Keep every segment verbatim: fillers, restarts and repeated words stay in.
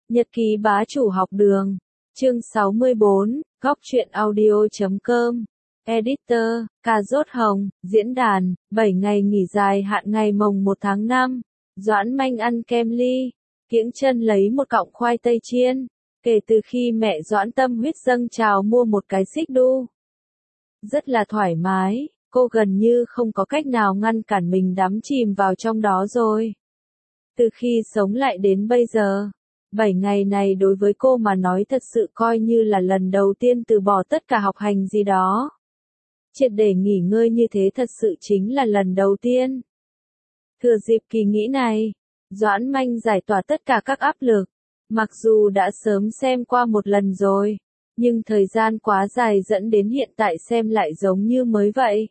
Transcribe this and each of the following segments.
Nhật ký bá chủ học đường. Chương sáu mươi bốn, góc truyện audio chấm com. Editor, Cà Rốt Hồng, diễn đàn, bảy ngày nghỉ dài hạn ngày mồng một tháng năm. Doãn Manh ăn kem ly, kiễng chân lấy một cọng khoai tây chiên. Kể từ khi mẹ Doãn tâm huyết dâng trào mua một cái xích đu. Rất là thoải mái, cô gần như không có cách nào ngăn cản mình đắm chìm vào trong đó rồi. Từ khi sống lại đến bây giờ, bảy ngày này đối với cô mà nói thật sự coi như là lần đầu tiên từ bỏ tất cả học hành gì đó. Triệt để nghỉ ngơi như thế thật sự chính là lần đầu tiên. Thừa dịp kỳ nghỉ này, Doãn Manh giải tỏa tất cả các áp lực. Mặc dù đã sớm xem qua một lần rồi, nhưng thời gian quá dài dẫn đến hiện tại xem lại giống như mới vậy.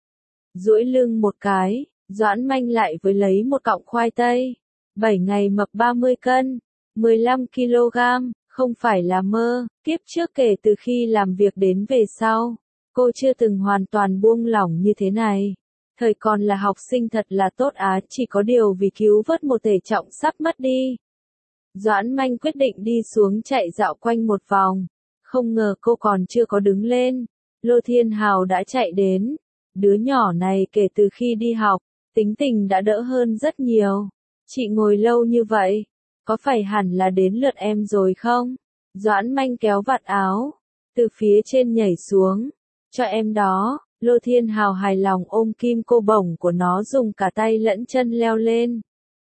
Duỗi lưng một cái, Doãn Manh lại với lấy một cọng khoai tây. bảy ngày mập ba mươi cân, mười lăm ki lô gam, không phải là mơ. Kiếp trước kể từ khi làm việc đến về sau, cô chưa từng hoàn toàn buông lỏng như thế này. Thời còn là học sinh thật là tốt á, chỉ có điều vì cứu vớt một thể trọng sắp mất đi. Doãn Manh quyết định đi xuống chạy dạo quanh một vòng. Không ngờ cô còn chưa có đứng lên, Lô Thiên Hào đã chạy đến. Đứa nhỏ này kể từ khi đi học, tính tình đã đỡ hơn rất nhiều. Chị ngồi lâu như vậy, có phải hẳn là đến lượt em rồi không? Doãn Manh kéo vạt áo, từ phía trên nhảy xuống. Cho em đó. Lô Thiên Hào hài lòng ôm kim cô bổng của nó, dùng cả tay lẫn chân leo lên.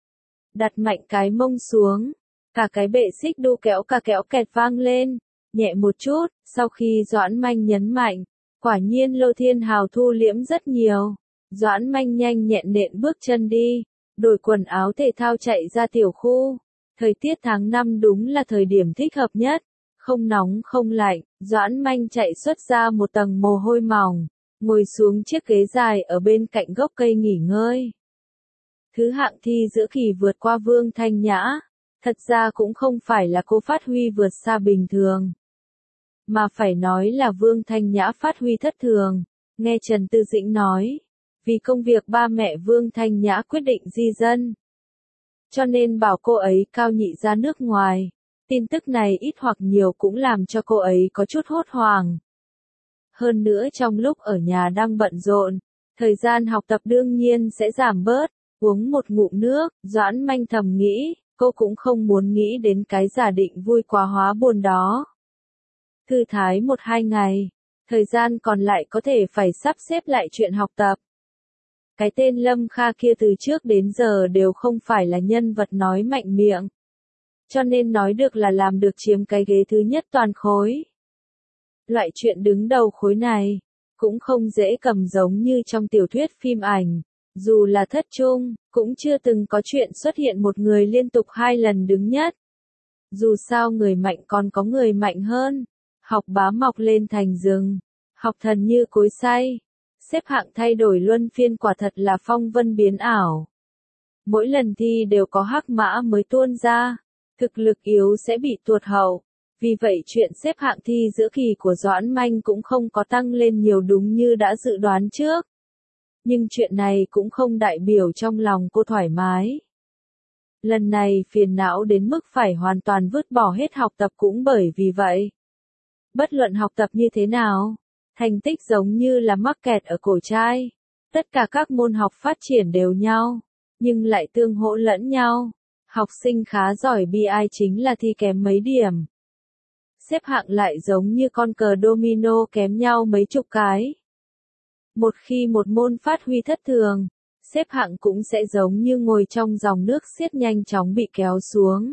Đặt mạnh cái mông xuống. Cả cái bệ xích đu kéo cả kéo kẹt vang lên. Nhẹ một chút, sau khi Doãn Manh nhấn mạnh. Quả nhiên Lô Thiên Hào thu liễm rất nhiều. Doãn Manh nhanh nhẹn nện bước chân đi. Đổi quần áo thể thao chạy ra tiểu khu. Thời tiết tháng năm đúng là thời điểm thích hợp nhất. Không nóng không lạnh, Doãn Manh chạy xuất ra một tầng mồ hôi mỏng. Ngồi xuống chiếc ghế dài ở bên cạnh gốc cây nghỉ ngơi. Thứ hạng thi giữa kỳ vượt qua Vương Thanh Nhã. Thật ra cũng không phải là cô phát huy vượt xa bình thường. Mà phải nói là Vương Thanh Nhã phát huy thất thường. Nghe Trần Tư Dĩnh nói. Vì công việc ba mẹ Vương Thanh Nhã quyết định di dân. Cho nên bảo cô ấy cao nhị ra nước ngoài. Tin tức này ít hoặc nhiều cũng làm cho cô ấy có chút hốt hoảng. Hơn nữa trong lúc ở nhà đang bận rộn, thời gian học tập đương nhiên sẽ giảm bớt. Uống một ngụm nước, Doãn Manh thầm nghĩ, cô cũng không muốn nghĩ đến cái giả định vui quá hóa buồn đó. Thư thái một hai ngày, thời gian còn lại có thể phải sắp xếp lại chuyện học tập. Cái tên Lâm Kha kia từ trước đến giờ đều không phải là nhân vật nói mạnh miệng. Cho nên nói được là làm được chiếm cái ghế thứ nhất toàn khối. Loại chuyện đứng đầu khối này, cũng không dễ cầm giống như trong tiểu thuyết phim ảnh. Dù là thất trung, cũng chưa từng có chuyện xuất hiện một người liên tục hai lần đứng nhất. Dù sao người mạnh còn có người mạnh hơn. Học bá mọc lên thành rừng. Học thần như cối xay. Xếp hạng thay đổi luân phiên quả thật là phong vân biến ảo. Mỗi lần thi đều có hắc mã mới tuôn ra. Thực lực yếu sẽ bị tuột hậu. Vì vậy chuyện xếp hạng thi giữa kỳ của Doãn Manh cũng không có tăng lên nhiều đúng như đã dự đoán trước. Nhưng chuyện này cũng không đại biểu trong lòng cô thoải mái. Lần này phiền não đến mức phải hoàn toàn vứt bỏ hết học tập cũng bởi vì vậy. Bất luận học tập như thế nào, thành tích giống như là mắc kẹt ở cổ trai. Tất cả các môn học phát triển đều nhau, nhưng lại tương hỗ lẫn nhau. Học sinh khá giỏi bi ai chính là thi kém mấy điểm. Xếp hạng lại giống như con cờ domino kém nhau mấy chục cái. Một khi một môn phát huy thất thường, xếp hạng cũng sẽ giống như ngồi trong dòng nước xiết nhanh chóng bị kéo xuống.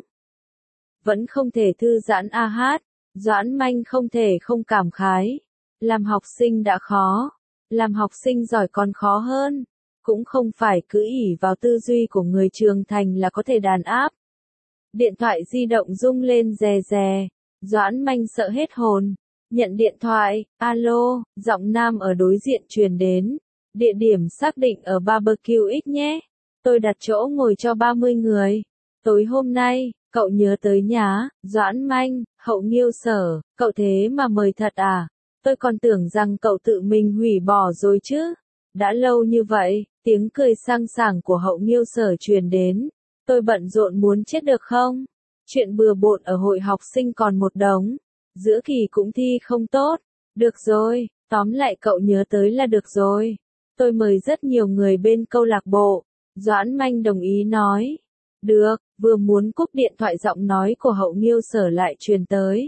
Vẫn không thể thư giãn a hát, Doãn Manh không thể không cảm khái. Làm học sinh đã khó, làm học sinh giỏi còn khó hơn. Cũng không phải cứ ỷ vào tư duy của người trưởng thành là có thể đàn áp. Điện thoại di động rung lên rè rè. Doãn Manh sợ hết hồn. Nhận điện thoại, alo, giọng nam ở đối diện truyền đến. Địa điểm xác định ở barbecue X nhé. Tôi đặt chỗ ngồi cho ba mươi người. Tối hôm nay, cậu nhớ tới nhá. Doãn Manh, Hậu Nghiêu Sở, cậu thế mà mời thật à? Tôi còn tưởng rằng cậu tự mình hủy bỏ rồi chứ. Đã lâu như vậy, tiếng cười sang sảng của Hậu Nghiêu Sở truyền đến. Tôi bận rộn muốn chết được không? Chuyện bừa bộn ở hội học sinh còn một đống. Giữa kỳ cũng thi không tốt. Được rồi, tóm lại cậu nhớ tới là được rồi. Tôi mời rất nhiều người bên câu lạc bộ. Doãn Manh đồng ý nói. Được, vừa muốn cúp điện thoại giọng nói của Hậu Nghiêu Sở lại truyền tới.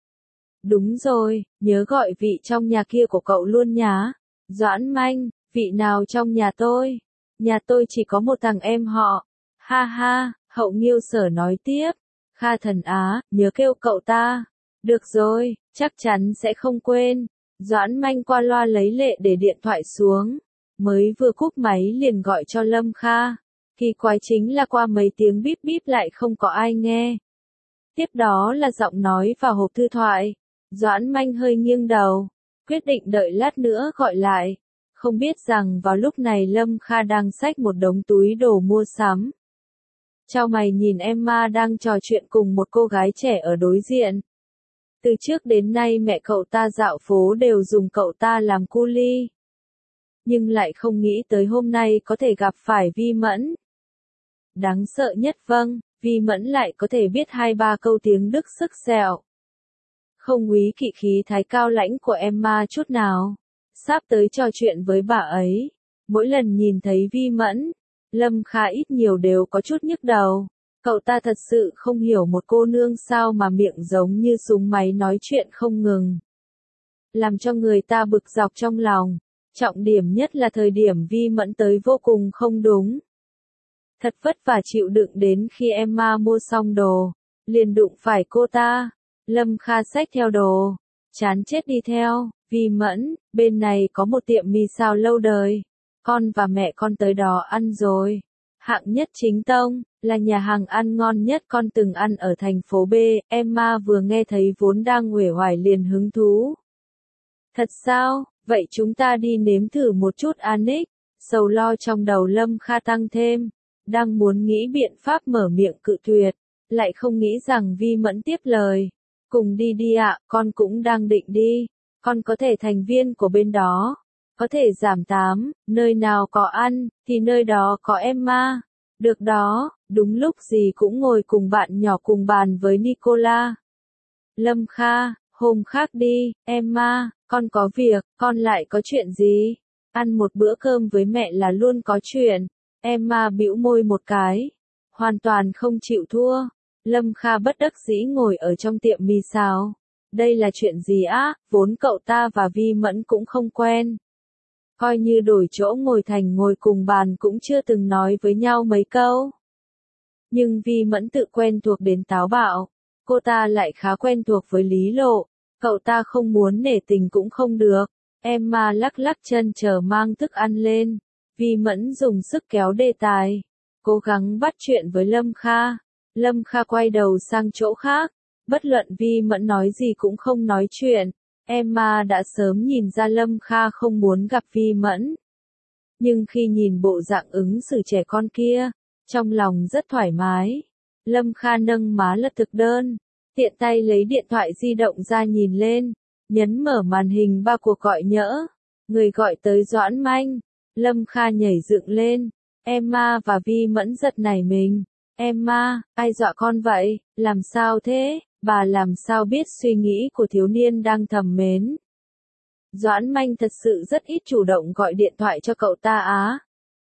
Đúng rồi, nhớ gọi vị trong nhà kia của cậu luôn nhá. Doãn Manh, vị nào trong nhà tôi? Nhà tôi chỉ có một thằng em họ. Ha ha, Hậu Nghiêu Sở nói tiếp. Kha Thần Á, nhớ kêu cậu ta. Được rồi, chắc chắn sẽ không quên. Doãn Manh qua loa lấy lệ để điện thoại xuống. Mới vừa cúp máy liền gọi cho Lâm Kha. Kỳ quái chính là qua mấy tiếng bíp bíp lại không có ai nghe. Tiếp đó là giọng nói vào hộp thư thoại. Doãn Manh hơi nghiêng đầu. Quyết định đợi lát nữa gọi lại. Không biết rằng vào lúc này Lâm Kha đang xách một đống túi đồ mua sắm. Chao mày nhìn Emma đang trò chuyện cùng một cô gái trẻ ở đối diện. Từ trước đến nay mẹ cậu ta dạo phố đều dùng cậu ta làm cu li. Nhưng lại không nghĩ tới hôm nay có thể gặp phải Vi Mẫn. Đáng sợ nhất vâng, Vi Mẫn lại có thể biết hai ba câu tiếng Đức sức sẹo. Không úy kỵ khí thái cao lãnh của Emma chút nào. Sắp tới trò chuyện với bà ấy. Mỗi lần nhìn thấy Vi Mẫn, Lâm Kha ít nhiều đều có chút nhức đầu. Cậu ta thật sự không hiểu một cô nương sao mà miệng giống như súng máy nói chuyện không ngừng. Làm cho người ta bực dọc trong lòng. Trọng điểm nhất là thời điểm Vi Mẫn tới vô cùng không đúng. Thật vất vả chịu đựng đến khi Emma mua xong đồ. Liền đụng phải cô ta. Lâm Kha xách theo đồ. Chán chết đi theo. Vi Mẫn, bên này có một tiệm mì xào lâu đời. Con và mẹ con tới đó ăn rồi. Hạng nhất chính tông, là nhà hàng ăn ngon nhất con từng ăn ở thành phố B. Emma vừa nghe thấy vốn đang uể oải liền hứng thú. Thật sao? Vậy chúng ta đi nếm thử một chút Annick. Sầu lo trong đầu Lâm Kha tăng thêm. Đang muốn nghĩ biện pháp mở miệng cự tuyệt. Lại không nghĩ rằng Vi Mẫn tiếp lời. Cùng đi đi ạ, con cũng đang định đi. Con có thể thành viên của bên đó. Có thể giảm tám, nơi nào có ăn, thì nơi đó có Emma. Được đó, đúng lúc gì cũng ngồi cùng bạn nhỏ cùng bàn với Nicola. Lâm Kha, hôm khác đi, Emma, con có việc, con lại có chuyện gì? Ăn một bữa cơm với mẹ là luôn có chuyện. Emma bĩu môi một cái. Hoàn toàn không chịu thua. Lâm Kha bất đắc dĩ ngồi ở trong tiệm mì xào. Đây là chuyện gì á, vốn cậu ta và Vi Mẫn cũng không quen. Coi như đổi chỗ ngồi thành ngồi cùng bàn cũng chưa từng nói với nhau mấy câu. Nhưng Vi Mẫn tự quen thuộc đến táo bạo. Cô ta lại khá quen thuộc với Lý Lộ. Cậu ta không muốn nể tình cũng không được. Emma lắc lắc chân chờ mang thức ăn lên. Vi Mẫn dùng sức kéo đề tài. Cố gắng bắt chuyện với Lâm Kha. Lâm Kha quay đầu sang chỗ khác. Bất luận Vi Mẫn nói gì cũng không nói chuyện. Emma đã sớm nhìn ra Lâm Kha không muốn gặp Vi Mẫn. Nhưng khi nhìn bộ dạng ứng xử trẻ con kia, trong lòng rất thoải mái. Lâm Kha nâng má lật thực đơn, tiện tay lấy điện thoại di động ra nhìn lên, nhấn mở màn hình ba cuộc gọi nhỡ. Người gọi tới Doãn Manh. Lâm Kha nhảy dựng lên. Emma và Vi Mẫn giật nảy mình. Emma, ai dọa con vậy? Làm sao thế? Bà làm sao biết suy nghĩ của thiếu niên đang thầm mến. Doãn Manh thật sự rất ít chủ động gọi điện thoại cho cậu ta á.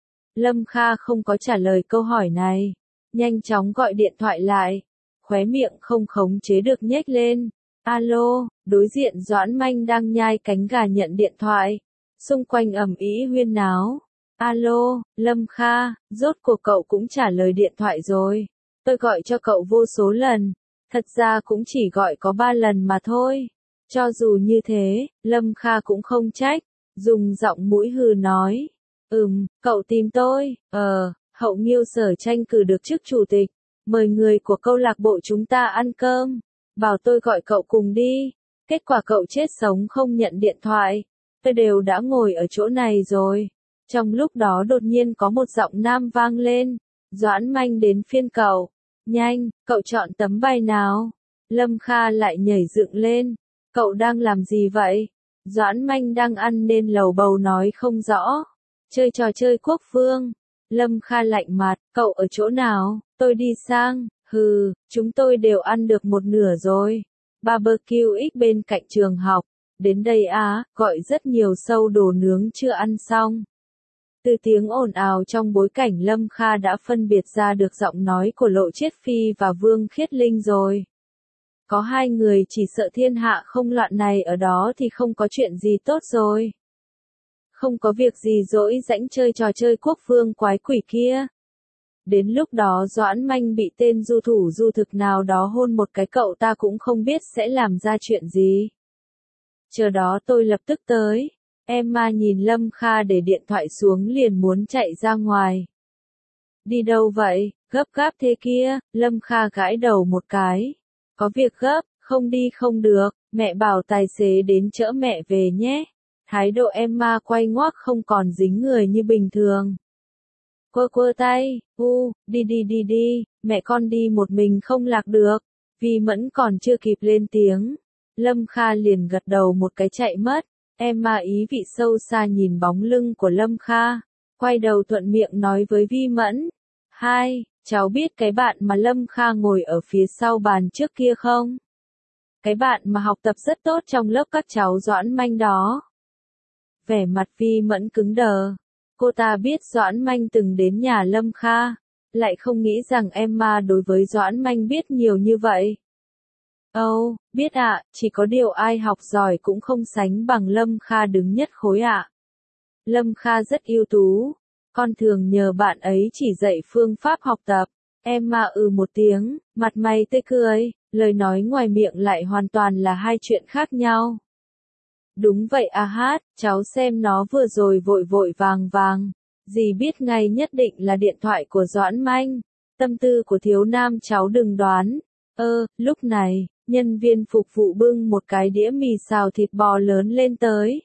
Lâm Kha không có trả lời câu hỏi này. Nhanh chóng gọi điện thoại lại. Khóe miệng không khống chế được nhếch lên. Alo, đối diện Doãn Manh đang nhai cánh gà nhận điện thoại. Xung quanh ầm ĩ huyên náo. Alo, Lâm Kha, rốt cuộc cậu cũng trả lời điện thoại rồi. Tôi gọi cho cậu vô số lần. Thật ra cũng chỉ gọi có ba lần mà thôi. Cho dù như thế, Lâm Kha cũng không trách. Dùng giọng mũi hừ nói. Ừm, cậu tìm tôi. Ờ, Hậu Nghiêu Sở tranh cử được chức chủ tịch. Mời người của câu lạc bộ chúng ta ăn cơm. Bảo tôi gọi cậu cùng đi. Kết quả cậu chết sống không nhận điện thoại. Tôi đều đã ngồi ở chỗ này rồi. Trong lúc đó đột nhiên có một giọng nam vang lên. Doãn Manh đến phiên cậu. Nhanh, cậu chọn tấm bài nào? Lâm Kha lại nhảy dựng lên. Cậu đang làm gì vậy? Doãn Manh đang ăn nên lầu bầu nói không rõ. Chơi trò chơi quốc phương. Lâm Kha lạnh mặt, cậu ở chỗ nào? Tôi đi sang. Hừ, chúng tôi đều ăn được một nửa rồi. Barbecue X bên cạnh trường học. Đến đây á, gọi rất nhiều sâu đồ nướng chưa ăn xong. Từ tiếng ồn ào trong bối cảnh Lâm Kha đã phân biệt ra được giọng nói của Lộ Chiết Phi và Vương Khiết Linh rồi. Có hai người chỉ sợ thiên hạ không loạn này ở đó thì không có chuyện gì tốt rồi. Không có việc gì dỗi rãnh chơi trò chơi quốc vương quái quỷ kia. Đến lúc đó Doãn Manh bị tên du thủ du thực nào đó hôn một cái cậu ta cũng không biết sẽ làm ra chuyện gì. Chờ đó tôi lập tức tới. Emma nhìn Lâm Kha để điện thoại xuống liền muốn chạy ra ngoài. Đi đâu vậy, gấp gáp thế kia, Lâm Kha gãi đầu một cái. Có việc gấp, không đi không được, mẹ bảo tài xế đến chở mẹ về nhé. Thái độ Emma quay ngoác không còn dính người như bình thường. Quơ quơ tay, u, đi đi đi đi, mẹ con đi một mình không lạc được. Vi Mẫn còn chưa kịp lên tiếng. Lâm Kha liền gật đầu một cái chạy mất. Emma ý vị sâu xa nhìn bóng lưng của Lâm Kha. Quay đầu thuận miệng nói với Vi Mẫn. Hai, cháu biết cái bạn mà Lâm Kha ngồi ở phía sau bàn trước kia không? Cái bạn mà học tập rất tốt trong lớp các cháu Doãn Manh đó. Vẻ mặt Vi Mẫn cứng đờ. Cô ta biết Doãn Manh từng đến nhà Lâm Kha. Lại không nghĩ rằng Emma đối với Doãn Manh biết nhiều như vậy. Âu, oh, biết ạ, à, chỉ có điều ai học giỏi cũng không sánh bằng Lâm Kha đứng nhất khối ạ. À. Lâm Kha rất ưu tú. Con thường nhờ bạn ấy chỉ dạy phương pháp học tập. Emma ừ một tiếng, mặt mày tươi cười, lời nói ngoài miệng lại hoàn toàn là hai chuyện khác nhau. Đúng vậy à hát, cháu xem nó vừa rồi vội vội vàng vàng. Dì biết ngay nhất định là điện thoại của Doãn Manh. Tâm tư của thiếu nam cháu đừng đoán. Ơ, lúc này, nhân viên phục vụ bưng một cái đĩa mì xào thịt bò lớn lên tới.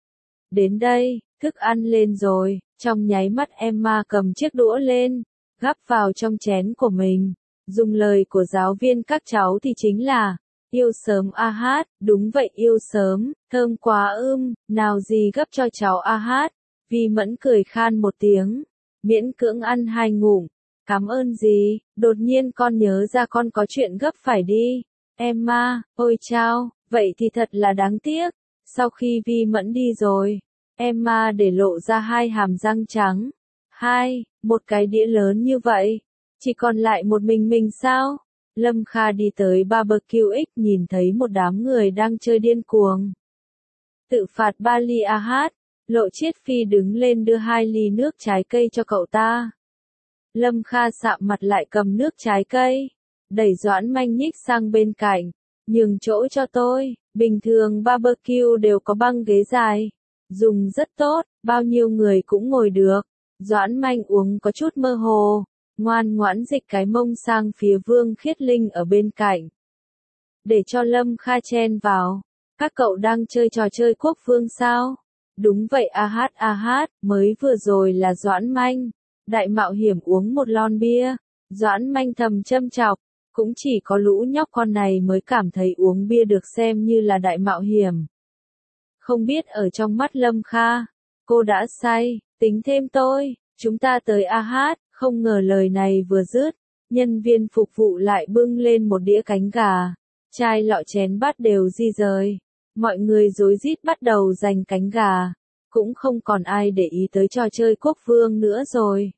Đến đây, thức ăn lên rồi, trong nháy mắt Emma cầm chiếc đũa lên, gắp vào trong chén của mình. Dùng lời của giáo viên các cháu thì chính là, yêu sớm a hát, đúng vậy yêu sớm, thơm quá ưm, nào gì gấp cho cháu a hát. Vi Mẫn cười khan một tiếng, miễn cưỡng ăn hai ngụm. Cảm ơn gì, đột nhiên con nhớ ra con có chuyện gấp phải đi. Emma, ôi chao, vậy thì thật là đáng tiếc. Sau khi Vi Mẫn đi rồi, Emma để lộ ra hai hàm răng trắng. Hai, một cái đĩa lớn như vậy. Chỉ còn lại một mình mình sao? Lâm Kha đi tới Barbecue X nhìn thấy một đám người đang chơi điên cuồng. Tự phạt ba ly a hát, Lộ Chiết Phi đứng lên đưa hai ly nước trái cây cho cậu ta. Lâm Kha sạm mặt lại cầm nước trái cây, đẩy Doãn Manh nhích sang bên cạnh, nhường chỗ cho tôi, bình thường barbecue đều có băng ghế dài, dùng rất tốt, bao nhiêu người cũng ngồi được. Doãn Manh uống có chút mơ hồ, ngoan ngoãn dịch cái mông sang phía Vương Khiết Linh ở bên cạnh. Để cho Lâm Kha chen vào, các cậu đang chơi trò chơi quốc vương sao? Đúng vậy a hát a hát, mới vừa rồi là Doãn Manh. Đại mạo hiểm uống một lon bia, Doãn Manh thầm châm chọc, cũng chỉ có lũ nhóc con này mới cảm thấy uống bia được xem như là đại mạo hiểm. Không biết ở trong mắt Lâm Kha, cô đã say, tính thêm tôi, chúng ta tới a hát, không ngờ lời này vừa dứt, nhân viên phục vụ lại bưng lên một đĩa cánh gà, chai lọ chén bát đều di rời, mọi người rối rít bắt đầu giành cánh gà, cũng không còn ai để ý tới trò chơi quốc vương nữa rồi.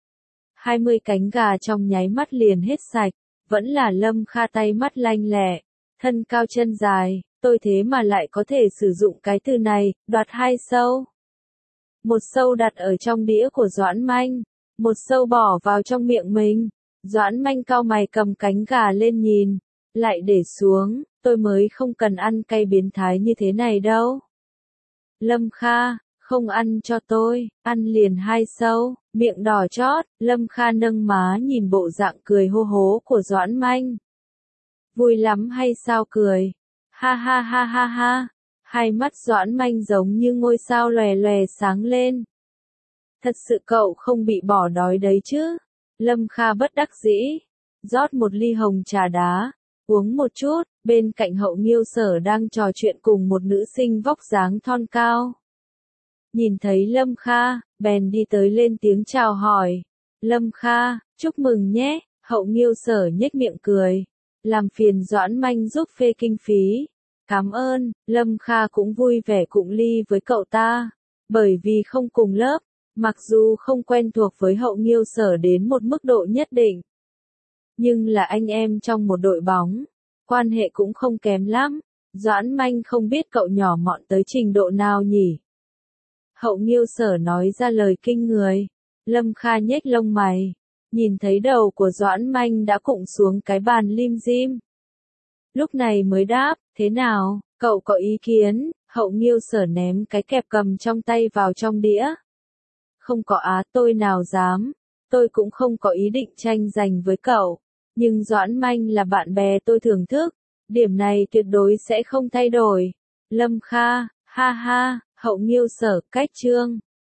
hai mươi cánh gà trong nháy mắt liền hết sạch, vẫn là Lâm Kha tay mắt lanh lẹ, thân cao chân dài, tôi thế mà lại có thể sử dụng cái từ này, đoạt hai sâu. Một sâu đặt ở trong đĩa của Doãn Manh, một sâu bỏ vào trong miệng mình. Doãn Manh cau mày cầm cánh gà lên nhìn, lại để xuống, tôi mới không cần ăn cay biến thái như thế này đâu. Lâm Kha, không ăn cho tôi, ăn liền hai sâu, miệng đỏ chót, Lâm Kha nâng má nhìn bộ dạng cười hô hố của Doãn Manh. Vui lắm hay sao cười? Ha ha ha ha ha, hai mắt Doãn Manh giống như ngôi sao lòe lòe sáng lên. Thật sự cậu không bị bỏ đói đấy chứ? Lâm Kha bất đắc dĩ, rót một ly hồng trà đá, uống một chút, bên cạnh Hậu Nghiêu Sở đang trò chuyện cùng một nữ sinh vóc dáng thon cao. Nhìn thấy Lâm Kha, bèn đi tới lên tiếng chào hỏi. Lâm Kha, chúc mừng nhé, Hậu Nghiêu Sở nhếch miệng cười. Làm phiền Doãn Manh giúp phê kinh phí. Cảm ơn, Lâm Kha cũng vui vẻ cụng ly với cậu ta. Bởi vì không cùng lớp, mặc dù không quen thuộc với Hậu Nghiêu Sở đến một mức độ nhất định. Nhưng là anh em trong một đội bóng, quan hệ cũng không kém lắm. Doãn Manh không biết cậu nhỏ mọn tới trình độ nào nhỉ. Hậu Nghiêu Sở nói ra lời kinh người. Lâm Kha nhếch lông mày. Nhìn thấy đầu của Doãn Manh đã cụng xuống cái bàn lim dim. Lúc này mới đáp, thế nào, cậu có ý kiến? Hậu Nghiêu Sở ném cái kẹp cầm trong tay vào trong đĩa. Không có á, tôi nào dám. Tôi cũng không có ý định tranh giành với cậu. Nhưng Doãn Manh là bạn bè tôi thưởng thức. Điểm này tuyệt đối sẽ không thay đổi. Lâm Kha, ha ha, Hậu Nghiêu Sở, cách chương.